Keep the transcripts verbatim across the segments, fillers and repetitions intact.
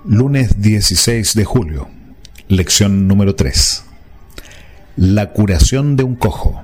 Lunes dieciséis de julio, lección número tres. La curación de un cojo.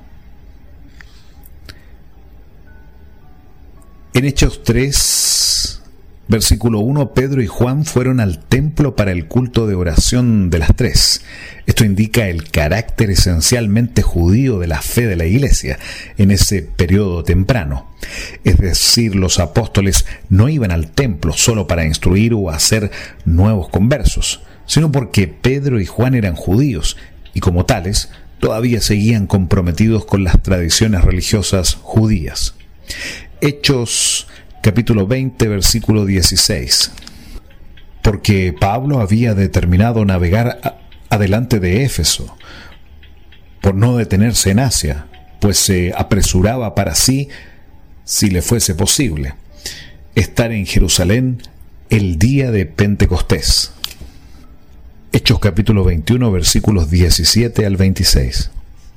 En Hechos tres, versículo uno, Pedro y Juan fueron al templo para el culto de oración de las tres. Esto indica el carácter esencialmente judío de la fe de la iglesia en ese periodo temprano. Es decir, los apóstoles no iban al templo solo para instruir o hacer nuevos conversos, sino porque Pedro y Juan eran judíos y como tales todavía seguían comprometidos con las tradiciones religiosas judías. Hechos capítulo veinte, versículo dieciséis. Porque Pablo había determinado navegar a, adelante de Éfeso, por no detenerse en Asia, pues se apresuraba para sí, si le fuese posible, estar en Jerusalén el día de Pentecostés. Hechos capítulo veintiuno, versículos diecisiete al veintiséis.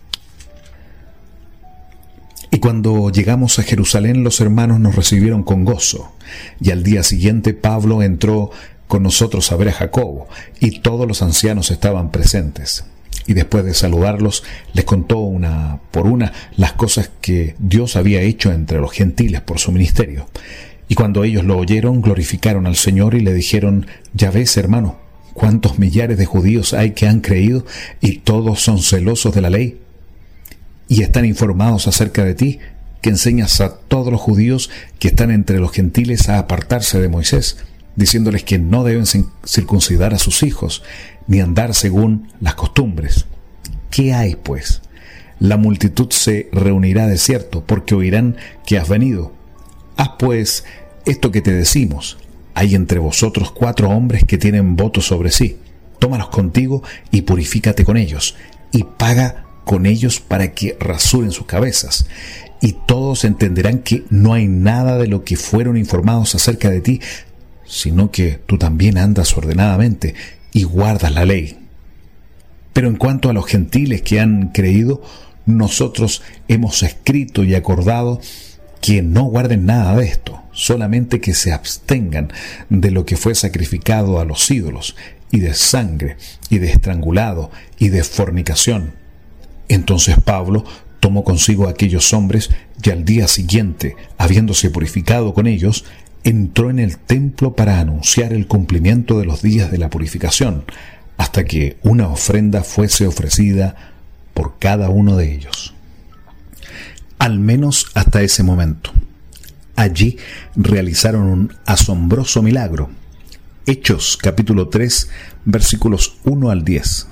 Y cuando llegamos a Jerusalén, los hermanos nos recibieron con gozo. Y al día siguiente Pablo entró con nosotros a ver a Jacobo, y todos los ancianos estaban presentes. Y después de saludarlos, les contó una por una las cosas que Dios había hecho entre los gentiles por su ministerio. Y cuando ellos lo oyeron, glorificaron al Señor y le dijeron: ya ves, hermano, cuántos millares de judíos hay que han creído, y todos son celosos de la ley. Y están informados acerca de ti, que enseñas a todos los judíos que están entre los gentiles a apartarse de Moisés, diciéndoles que no deben circuncidar a sus hijos, ni andar según las costumbres. ¿Qué hay, pues? La multitud se reunirá de cierto, porque oirán que has venido. Haz, pues, esto que te decimos. Hay entre vosotros cuatro hombres que tienen voto sobre sí. Tómalos contigo y purifícate con ellos, y paga con ellos para que rasuren sus cabezas, y todos entenderán que no hay nada de lo que fueron informados acerca de ti, sino que tú también andas ordenadamente y guardas la ley. Pero en cuanto a los gentiles que han creído, nosotros hemos escrito y acordado que no guarden nada de esto, solamente que se abstengan de lo que fue sacrificado a los ídolos, y de sangre, y de estrangulado, y de fornicación. Entonces Pablo tomó consigo a aquellos hombres, y al día siguiente, habiéndose purificado con ellos, entró en el templo para anunciar el cumplimiento de los días de la purificación, hasta que una ofrenda fuese ofrecida por cada uno de ellos. Al menos hasta ese momento. Allí realizaron un asombroso milagro. Hechos capítulo tres, versículos uno al diez.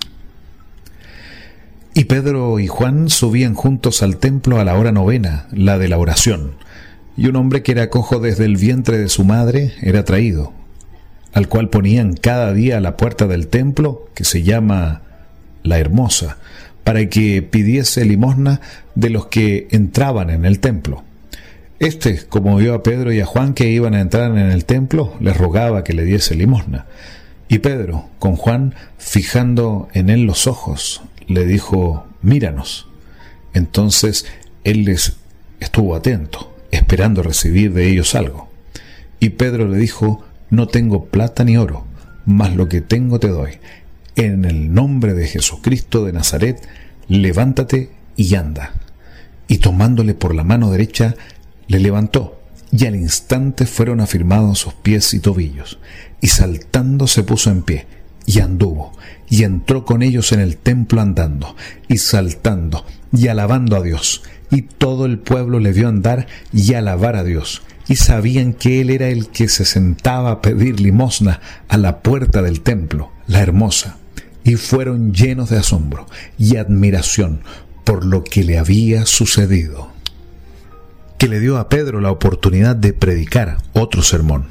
Y Pedro y Juan subían juntos al templo a la hora novena, la de la oración. Y un hombre que era cojo desde el vientre de su madre era traído, al cual ponían cada día a la puerta del templo, que se llama La Hermosa, para que pidiese limosna de los que entraban en el templo. Este, como vio a Pedro y a Juan que iban a entrar en el templo, les rogaba que le diese limosna. Y Pedro, con Juan, fijando en él los ojos, le dijo: míranos. Entonces él les estuvo atento, esperando recibir de ellos algo. Y Pedro le dijo: no tengo plata ni oro, mas lo que tengo te doy. En el nombre de Jesucristo de Nazaret, levántate y anda. Y tomándole por la mano derecha, le levantó, y al instante fueron afirmados sus pies y tobillos. Y saltando se puso en pie, y anduvo, y entró con ellos en el templo andando, y saltando, y alabando a Dios. Y todo el pueblo le vio andar y alabar a Dios, y sabían que él era el que se sentaba a pedir limosna a la puerta del templo, La Hermosa, y fueron llenos de asombro y admiración por lo que le había sucedido, que le dio a Pedro la oportunidad de predicar otro sermón.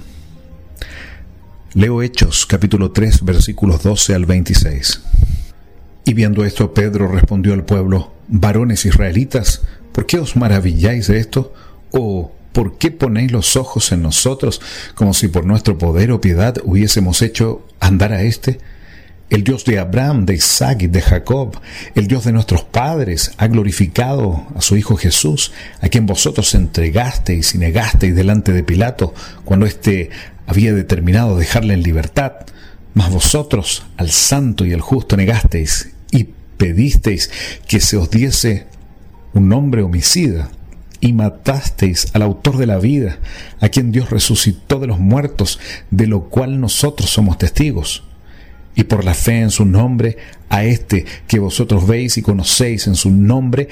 Leo Hechos capítulo tres, versículos doce al veintiséis. Y viendo esto, Pedro respondió al pueblo: varones israelitas, ¿por qué os maravilláis de esto? ¿O por qué ponéis los ojos en nosotros, como si por nuestro poder o piedad hubiésemos hecho andar a éste? El Dios de Abraham, de Isaac y de Jacob, el Dios de nuestros padres, ha glorificado a su Hijo Jesús, a quien vosotros entregasteis y negasteis delante de Pilato, cuando éste había determinado dejarle en libertad. Mas vosotros al santo y al justo negasteis y pedisteis que se os diese un hombre homicida, y matasteis al autor de la vida, a quien Dios resucitó de los muertos, de lo cual nosotros somos testigos. Y por la fe en su nombre, a este que vosotros veis y conocéis en su nombre,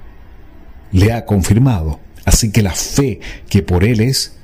le ha confirmado. Así que la fe que por él es,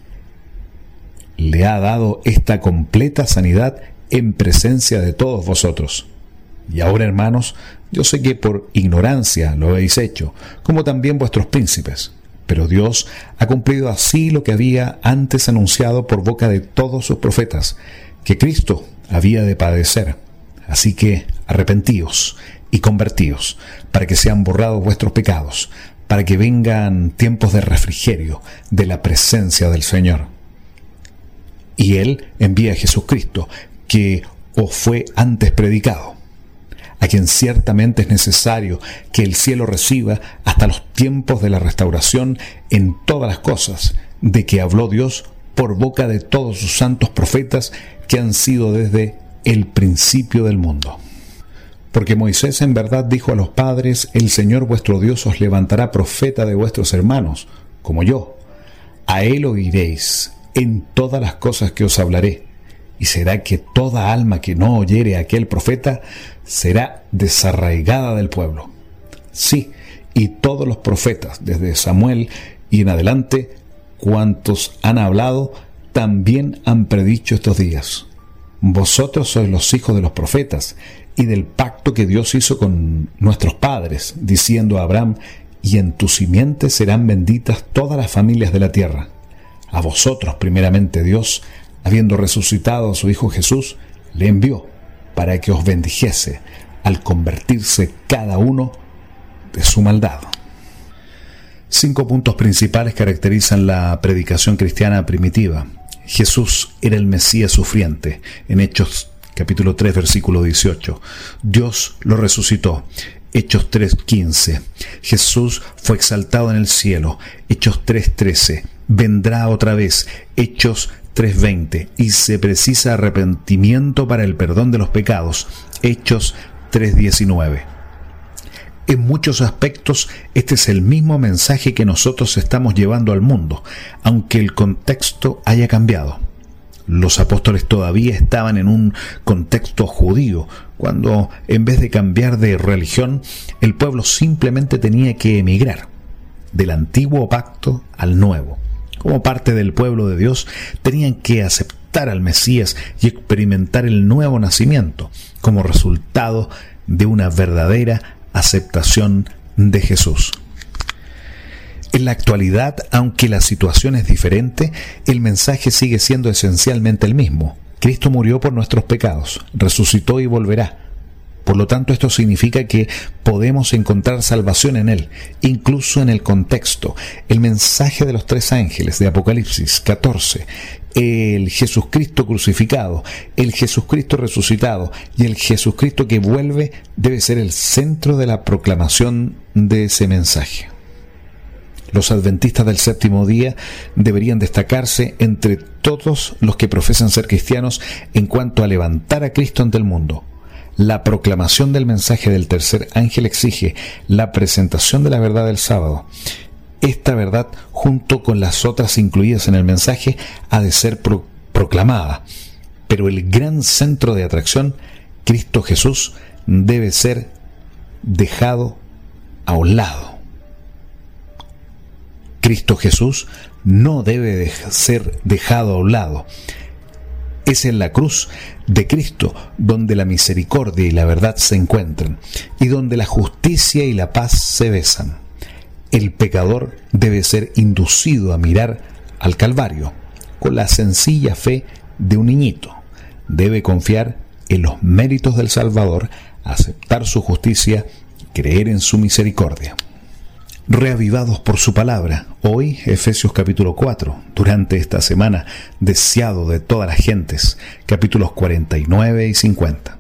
le ha dado esta completa sanidad en presencia de todos vosotros. Y ahora, hermanos, yo sé que por ignorancia lo habéis hecho, como también vuestros príncipes. Pero Dios ha cumplido así lo que había antes anunciado por boca de todos sus profetas, que Cristo había de padecer. Así que arrepentíos y convertíos, para que sean borrados vuestros pecados, para que vengan tiempos de refrigerio de la presencia del Señor. Y Él envía a Jesucristo, que os fue antes predicado, a quien ciertamente es necesario que el cielo reciba hasta los tiempos de la restauración en todas las cosas, de que habló Dios por boca de todos sus santos profetas que han sido desde el principio del mundo. Porque Moisés en verdad dijo a los padres: el Señor vuestro Dios os levantará profeta de vuestros hermanos, como yo. A él oiréis en todas las cosas que os hablaré. Y será que toda alma que no oyere a aquel profeta será desarraigada del pueblo. Sí, y todos los profetas, desde Samuel y en adelante, cuantos han hablado, también han predicho estos días. Vosotros sois los hijos de los profetas y del pacto que Dios hizo con nuestros padres, diciendo a Abraham: y en tu simiente serán benditas todas las familias de la tierra. A vosotros, primeramente, Dios, habiendo resucitado a su Hijo Jesús, le envió para que os bendijese al convertirse cada uno de su maldad. Cinco puntos principales caracterizan la predicación cristiana primitiva. Jesús era el Mesías sufriente, en Hechos capítulo tres, versículo dieciocho. Dios lo resucitó, Hechos tres, quince. Jesús fue exaltado en el cielo, Hechos tres, trece. Vendrá otra vez, Hechos tres, veinte. Y se precisa arrepentimiento para el perdón de los pecados, Hechos tres, diecinueve. En muchos aspectos, este es el mismo mensaje que nosotros estamos llevando al mundo, aunque el contexto haya cambiado. Los apóstoles todavía estaban en un contexto judío, cuando en vez de cambiar de religión, el pueblo simplemente tenía que emigrar del antiguo pacto al nuevo. Como parte del pueblo de Dios, tenían que aceptar al Mesías y experimentar el nuevo nacimiento como resultado de una verdadera aceptación de Jesús. En la actualidad, aunque la situación es diferente, el mensaje sigue siendo esencialmente el mismo. Cristo murió por nuestros pecados, resucitó y volverá. Por lo tanto, esto significa que podemos encontrar salvación en Él, incluso en el contexto. El mensaje de los tres ángeles de Apocalipsis catorce, el Jesucristo crucificado, el Jesucristo resucitado y el Jesucristo que vuelve debe ser el centro de la proclamación de ese mensaje. Los adventistas del séptimo día deberían destacarse entre todos los que profesan ser cristianos en cuanto a levantar a Cristo ante el mundo. La proclamación del mensaje del tercer ángel exige la presentación de la verdad del sábado. Esta verdad, junto con las otras incluidas en el mensaje, ha de ser pro- proclamada. Pero el gran centro de atracción, Cristo Jesús, debe ser dejado a un lado. Cristo Jesús no debe de ser dejado a un lado. Es en la cruz de Cristo donde la misericordia y la verdad se encuentran y donde la justicia y la paz se besan. El pecador debe ser inducido a mirar al Calvario con la sencilla fe de un niñito. Debe confiar en los méritos del Salvador, aceptar su justicia, creer en su misericordia. Reavivados por su palabra, hoy Efesios capítulo cuatro, durante esta semana, deseado de todas las gentes, capítulos cuarenta y nueve y cincuenta.